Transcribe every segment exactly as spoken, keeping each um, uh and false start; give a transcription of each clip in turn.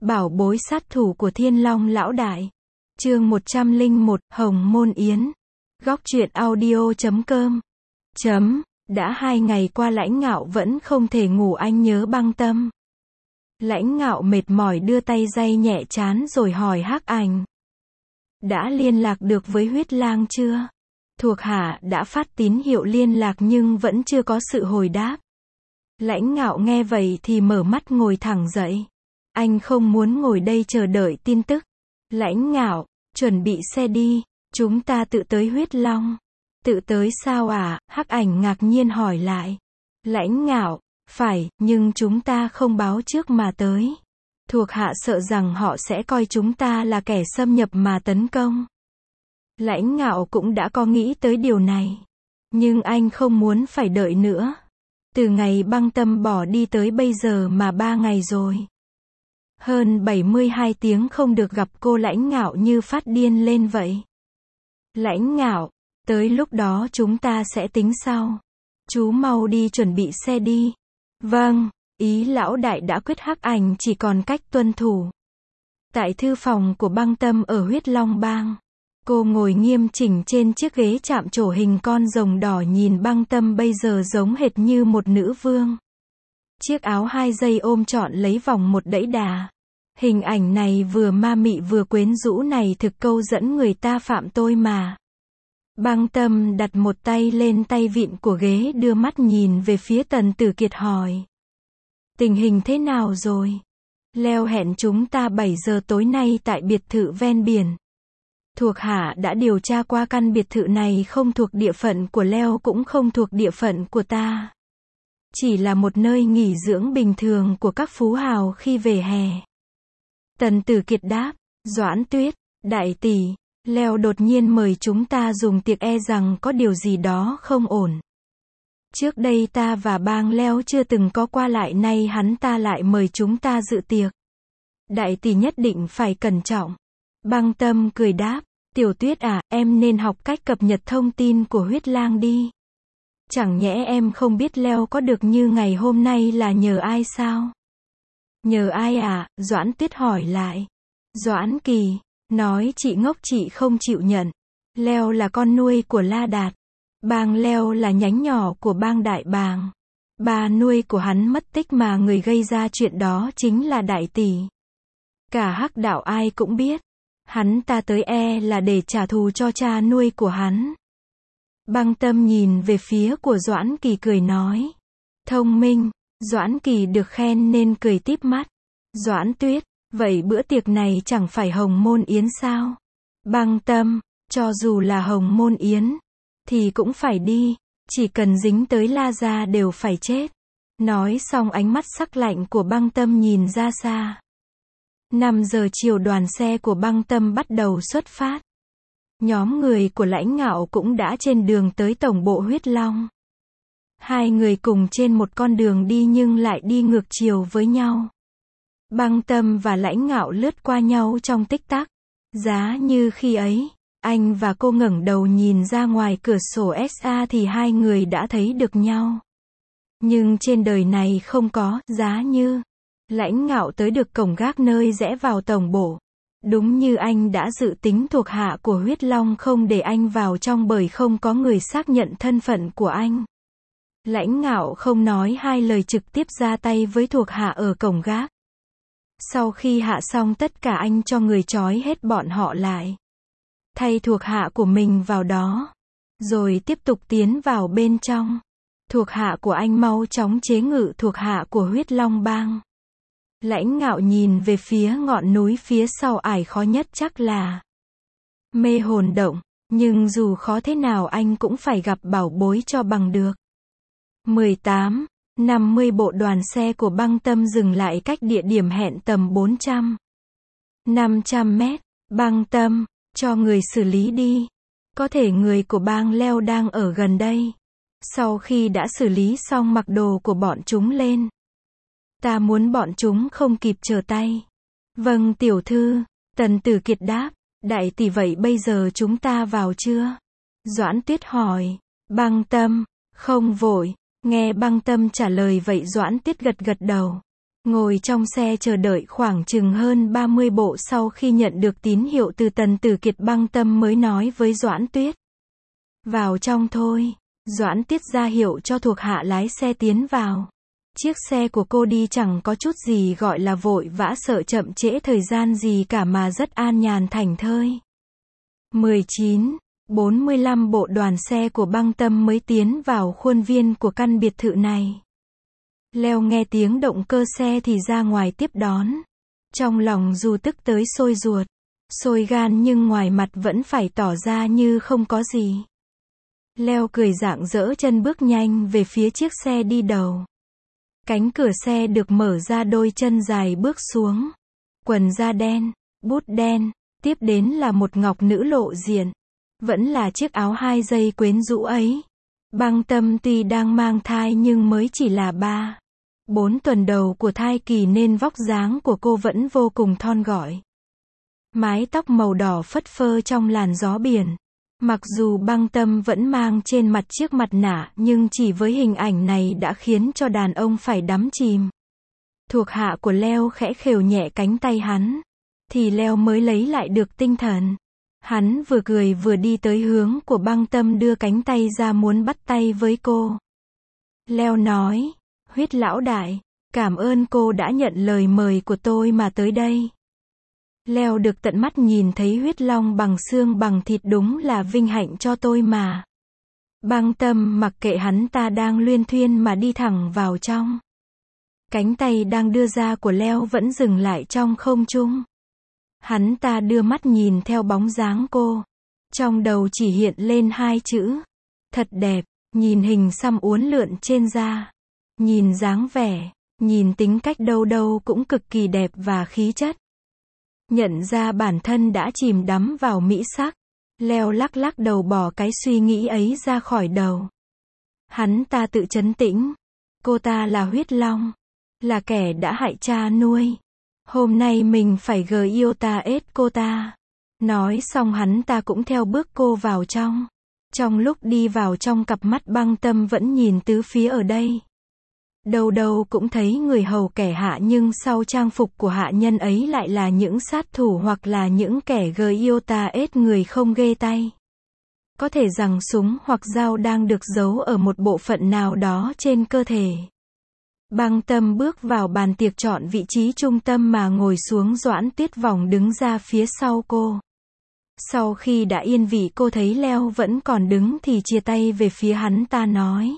Bảo bối sát thủ của Thiên Long lão đại. Chương một trăm lẻ một, Hồng Môn Yến. Góc truyện audio chấm com. Chấm, đã hai ngày qua Lãnh Ngạo vẫn không thể ngủ, anh nhớ Băng Tâm. Lãnh Ngạo mệt mỏi đưa tay day nhẹ trán rồi hỏi Hắc Ảnh. Đã liên lạc được với Huyết Lang chưa? Thuộc hạ đã phát tín hiệu liên lạc nhưng vẫn chưa có sự hồi đáp. Lãnh Ngạo nghe vậy thì mở mắt ngồi thẳng dậy. Anh không muốn ngồi đây chờ đợi tin tức. Lãnh Ngạo, chuẩn bị xe đi, chúng ta tự tới Huyết Long. Tự tới sao à? Hắc Ảnh ngạc nhiên hỏi lại. Lãnh Ngạo, phải, nhưng chúng ta không báo trước mà tới. Thuộc hạ sợ rằng họ sẽ coi chúng ta là kẻ xâm nhập mà tấn công. Lãnh Ngạo cũng đã có nghĩ tới điều này. Nhưng anh không muốn phải đợi nữa. Từ ngày Băng Tâm bỏ đi tới bây giờ mà ba ngày rồi. Hơn bảy mươi hai tiếng không được gặp cô. Lãnh Ngạo như phát điên lên vậy. Lãnh Ngạo, tới lúc đó chúng ta sẽ tính sau. Chú mau đi chuẩn bị xe đi. Vâng, ý lão đại đã quyết. Hắc Ảnh chỉ còn cách tuân thủ. Tại thư phòng của Băng Tâm ở Huyết Long Bang, cô ngồi nghiêm chỉnh trên chiếc ghế chạm trổ hình con rồng đỏ nhìn Băng Tâm bây giờ giống hệt như một nữ vương. Chiếc áo hai dây ôm trọn lấy vòng một đẫy đà. Hình ảnh này vừa ma mị vừa quyến rũ này thực câu dẫn người ta phạm tôi mà. Băng Tâm đặt một tay lên tay vịn của ghế, đưa mắt nhìn về phía Tần Tử Kiệt hỏi. Tình hình thế nào rồi? Leo hẹn chúng ta bảy giờ tối nay tại biệt thự ven biển. Thuộc hạ đã điều tra qua, căn biệt thự này không thuộc địa phận của Leo cũng không thuộc địa phận của ta. Chỉ là một nơi nghỉ dưỡng bình thường của các phú hào khi về hè. Tần Tử Kiệt đáp. Doãn Tuyết, đại tỷ, Leo đột nhiên mời chúng ta dùng tiệc, e rằng có điều gì đó không ổn. Trước đây ta và bang Leo chưa từng có qua lại, nay hắn ta lại mời chúng ta dự tiệc. Đại tỷ nhất định phải cẩn trọng. Băng Tâm cười đáp. Tiểu Tuyết à, em nên học cách cập nhật thông tin của Huyết Lang đi. Chẳng nhẽ em không biết Leo có được như ngày hôm nay là nhờ ai sao? Nhờ ai à? Doãn Tuyết hỏi lại. Doãn Kỳ, nói chị ngốc, chị không chịu nhận. Leo là con nuôi của La Đạt. Bang Leo là nhánh nhỏ của bang Đại Bàng. Bà nuôi của hắn mất tích mà người gây ra chuyện đó chính là đại tỷ. Cả Hắc đạo ai cũng biết. Hắn ta tới e là để trả thù cho cha nuôi của hắn. Băng Tâm nhìn về phía của Doãn Kỳ cười nói. Thông minh. Doãn Kỳ được khen nên cười típ mắt. Doãn Tuyết, vậy bữa tiệc này chẳng phải Hồng Môn Yến sao? Băng Tâm, cho dù là Hồng Môn Yến, thì cũng phải đi. Chỉ cần dính tới La gia đều phải chết. Nói xong ánh mắt sắc lạnh của Băng Tâm nhìn ra xa. năm giờ chiều đoàn xe của Băng Tâm bắt đầu xuất phát. Nhóm người của Lãnh Ngạo cũng đã trên đường tới tổng bộ Huyết Long. Hai người cùng trên một con đường đi nhưng lại đi ngược chiều với nhau. Băng Tâm và Lãnh Ngạo lướt qua nhau trong tích tắc. Giá như khi ấy, anh và cô ngẩng đầu nhìn ra ngoài cửa sổ ét a thì hai người đã thấy được nhau. Nhưng trên đời này không có giá như. Lãnh Ngạo tới được cổng gác nơi rẽ vào tổng bộ. Đúng như anh đã dự tính, thuộc hạ của Huyết Long không để anh vào trong bởi không có người xác nhận thân phận của anh. Lãnh Ngạo không nói hai lời trực tiếp ra tay với thuộc hạ ở cổng gác. Sau khi hạ xong tất cả, anh cho người trói hết bọn họ lại. Thay thuộc hạ của mình vào đó. Rồi tiếp tục tiến vào bên trong. Thuộc hạ của anh mau chóng chế ngự thuộc hạ của Huyết Long Bang. Lãnh Ngạo nhìn về phía ngọn núi phía sau, ải khó nhất chắc là Mê Hồn Động, nhưng dù khó thế nào anh cũng phải gặp bảo bối cho bằng được. mười tám, năm mươi bộ đoàn xe của Băng Tâm dừng lại cách địa điểm hẹn tầm bốn trăm, năm trăm mét. Băng Tâm, cho người xử lý đi. Có thể người của bang Leo đang ở gần đây. Sau khi đã xử lý xong, mặc đồ của bọn chúng lên. Ta muốn bọn chúng không kịp trở tay. Vâng tiểu thư. Tần Tử Kiệt đáp. Đại tỷ, vậy bây giờ chúng ta vào chưa? Doãn Tuyết hỏi. Băng Tâm, không vội. Nghe Băng Tâm trả lời vậy Doãn Tuyết gật gật đầu. Ngồi trong xe chờ đợi khoảng chừng hơn ba mươi bộ sau khi nhận được tín hiệu từ Tần Tử Kiệt, Băng Tâm mới nói với Doãn Tuyết. Vào trong thôi. Doãn Tuyết ra hiệu cho thuộc hạ lái xe tiến vào. Chiếc xe của cô đi chẳng có chút gì gọi là vội vã sợ chậm trễ thời gian gì cả mà rất an nhàn thảnh thơi. mười chín, bốn mươi lăm bộ đoàn xe của Băng Tâm mới tiến vào khuôn viên của căn biệt thự này. Leo nghe tiếng động cơ xe thì ra ngoài tiếp đón. Trong lòng dù tức tới sôi ruột, sôi gan nhưng ngoài mặt vẫn phải tỏ ra như không có gì. Leo cười rạng rỡ chân bước nhanh về phía chiếc xe đi đầu. Cánh cửa xe được mở ra, đôi chân dài bước xuống. Quần da đen, bút đen, tiếp đến là một ngọc nữ lộ diện. Vẫn là chiếc áo hai dây quyến rũ ấy. Băng Tâm tuy đang mang thai nhưng mới chỉ là ba, bốn tuần đầu của thai kỳ nên vóc dáng của cô vẫn vô cùng thon gọn. Mái tóc màu đỏ phất phơ trong làn gió biển. Mặc dù Băng Tâm vẫn mang trên mặt chiếc mặt nạ nhưng chỉ với hình ảnh này đã khiến cho đàn ông phải đắm chìm. Thuộc hạ của Leo khẽ khều nhẹ cánh tay hắn, thì Leo mới lấy lại được tinh thần. Hắn vừa cười vừa đi tới hướng của Băng Tâm, đưa cánh tay ra muốn bắt tay với cô. Leo nói, Huyết lão đại, cảm ơn cô đã nhận lời mời của tôi mà tới đây. Leo được tận mắt nhìn thấy huyết long bằng xương bằng thịt đúng là vinh hạnh cho tôi mà. Băng Tâm mặc kệ hắn ta đang luyên thuyên mà đi thẳng vào trong. Cánh tay đang đưa ra của Leo vẫn dừng lại trong không trung. Hắn ta đưa mắt nhìn theo bóng dáng cô. Trong đầu chỉ hiện lên hai chữ. Thật đẹp, nhìn hình xăm uốn lượn trên da. Nhìn dáng vẻ, nhìn tính cách đâu đâu cũng cực kỳ đẹp và khí chất. Nhận ra bản thân đã chìm đắm vào mỹ sắc. Leo lắc lắc đầu bỏ cái suy nghĩ ấy ra khỏi đầu. Hắn ta tự trấn tĩnh. Cô ta là Huyết Long. Là kẻ đã hại cha nuôi. Hôm nay mình phải gờ yêu ta ết cô ta. Nói xong hắn ta cũng theo bước cô vào trong. Trong lúc đi vào trong, cặp mắt Băng Tâm vẫn nhìn tứ phía ở đây. Đâu đâu cũng thấy người hầu kẻ hạ, nhưng sau trang phục của hạ nhân ấy lại là những sát thủ hoặc là những kẻ gờ yêu ta ết người không ghê tay. Có thể rằng súng hoặc dao đang được giấu ở một bộ phận nào đó trên cơ thể. Băng Tâm bước vào bàn tiệc, chọn vị trí trung tâm mà ngồi xuống. Doãn Tuyết vòng đứng ra phía sau cô. Sau khi đã yên vị, cô thấy Leo vẫn còn đứng thì chia tay về phía hắn ta nói.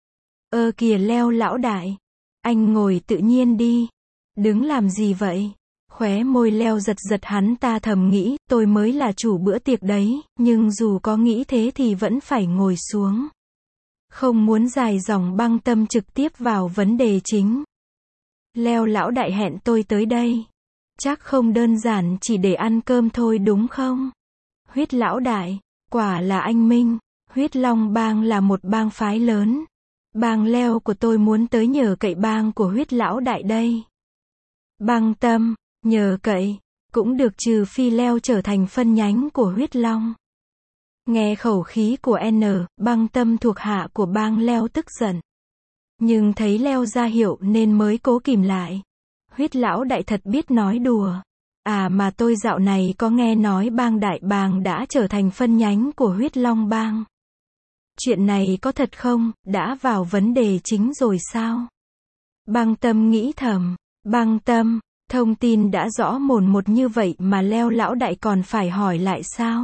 Ơ kìa Leo lão đại, anh ngồi tự nhiên đi. Đứng làm gì vậy? Khóe môi Leo giật giật, hắn ta thầm nghĩ, tôi mới là chủ bữa tiệc đấy, nhưng dù có nghĩ thế thì vẫn phải ngồi xuống. Không muốn dài dòng, Băng Tâm trực tiếp vào vấn đề chính. Leo lão đại hẹn tôi tới đây. Chắc không đơn giản chỉ để ăn cơm thôi đúng không? Huyết lão đại, quả là anh minh. Huyết Long bang là một bang phái lớn. Bang Leo của tôi muốn tới nhờ cậy bang của Huyết lão đại đây. Băng Tâm, nhờ cậy, cũng được, trừ phi Leo trở thành phân nhánh của Huyết Long. Nghe khẩu khí của N, Băng Tâm thuộc hạ của bang Leo tức giận. Nhưng thấy Leo ra hiệu nên mới cố kìm lại. Huyết lão đại thật biết nói đùa. À mà tôi dạo này có nghe nói bang đại bàng đã trở thành phân nhánh của Huyết Long bang. Chuyện này có thật không? Đã vào vấn đề chính rồi sao? Băng Tâm nghĩ thầm. Băng Tâm, thông tin đã rõ mồn một như vậy mà Leo lão đại còn phải hỏi lại sao?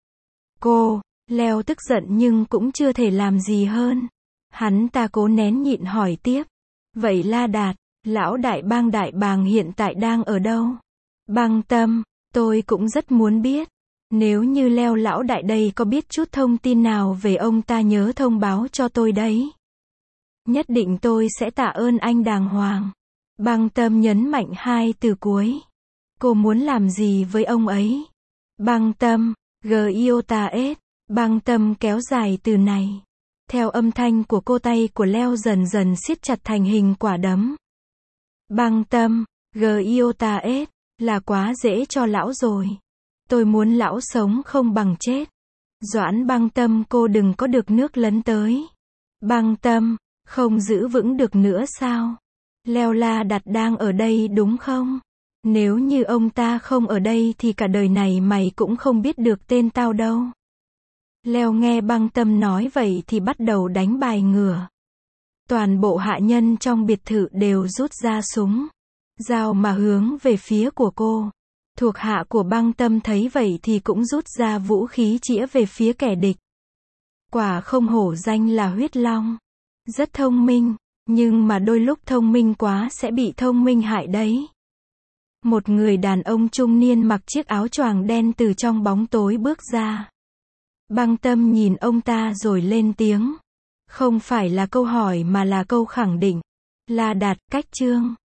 Cô, Leo tức giận nhưng cũng chưa thể làm gì hơn. Hắn ta cố nén nhịn hỏi tiếp. Vậy La Đạt, lão đại bang đại bàng hiện tại đang ở đâu? Băng Tâm, tôi cũng rất muốn biết. Nếu như Leo lão đại đây có biết chút thông tin nào về ông ta nhớ thông báo cho tôi đấy. Nhất định tôi sẽ tạ ơn anh đàng hoàng. Băng Tâm nhấn mạnh hai từ cuối. Cô muốn làm gì với ông ấy? Băng Tâm, Giota-S. Băng Tâm kéo dài từ này. Theo âm thanh của cô, tay của Leo dần dần siết chặt thành hình quả đấm. Băng Tâm, Giota-S. Là quá dễ cho lão rồi. Tôi muốn lão sống không bằng chết. Doãn Băng Tâm, cô đừng có được nước lấn tới. Băng Tâm, không giữ vững được nữa sao? Leo La Đạt đang ở đây đúng không? Nếu như ông ta không ở đây thì cả đời này mày cũng không biết được tên tao đâu. Leo nghe Băng Tâm nói vậy thì bắt đầu đánh bài ngửa. Toàn bộ hạ nhân trong biệt thự đều rút ra súng, dao mà hướng về phía của cô. Thuộc hạ của Băng Tâm thấy vậy thì cũng rút ra vũ khí chĩa về phía kẻ địch. Quả không hổ danh là huyết long. Rất thông minh, nhưng mà đôi lúc thông minh quá sẽ bị thông minh hại đấy. Một người đàn ông trung niên mặc chiếc áo choàng đen từ trong bóng tối bước ra. Băng Tâm nhìn ông ta rồi lên tiếng. Không phải là câu hỏi mà là câu khẳng định. La Đạt, cách chương.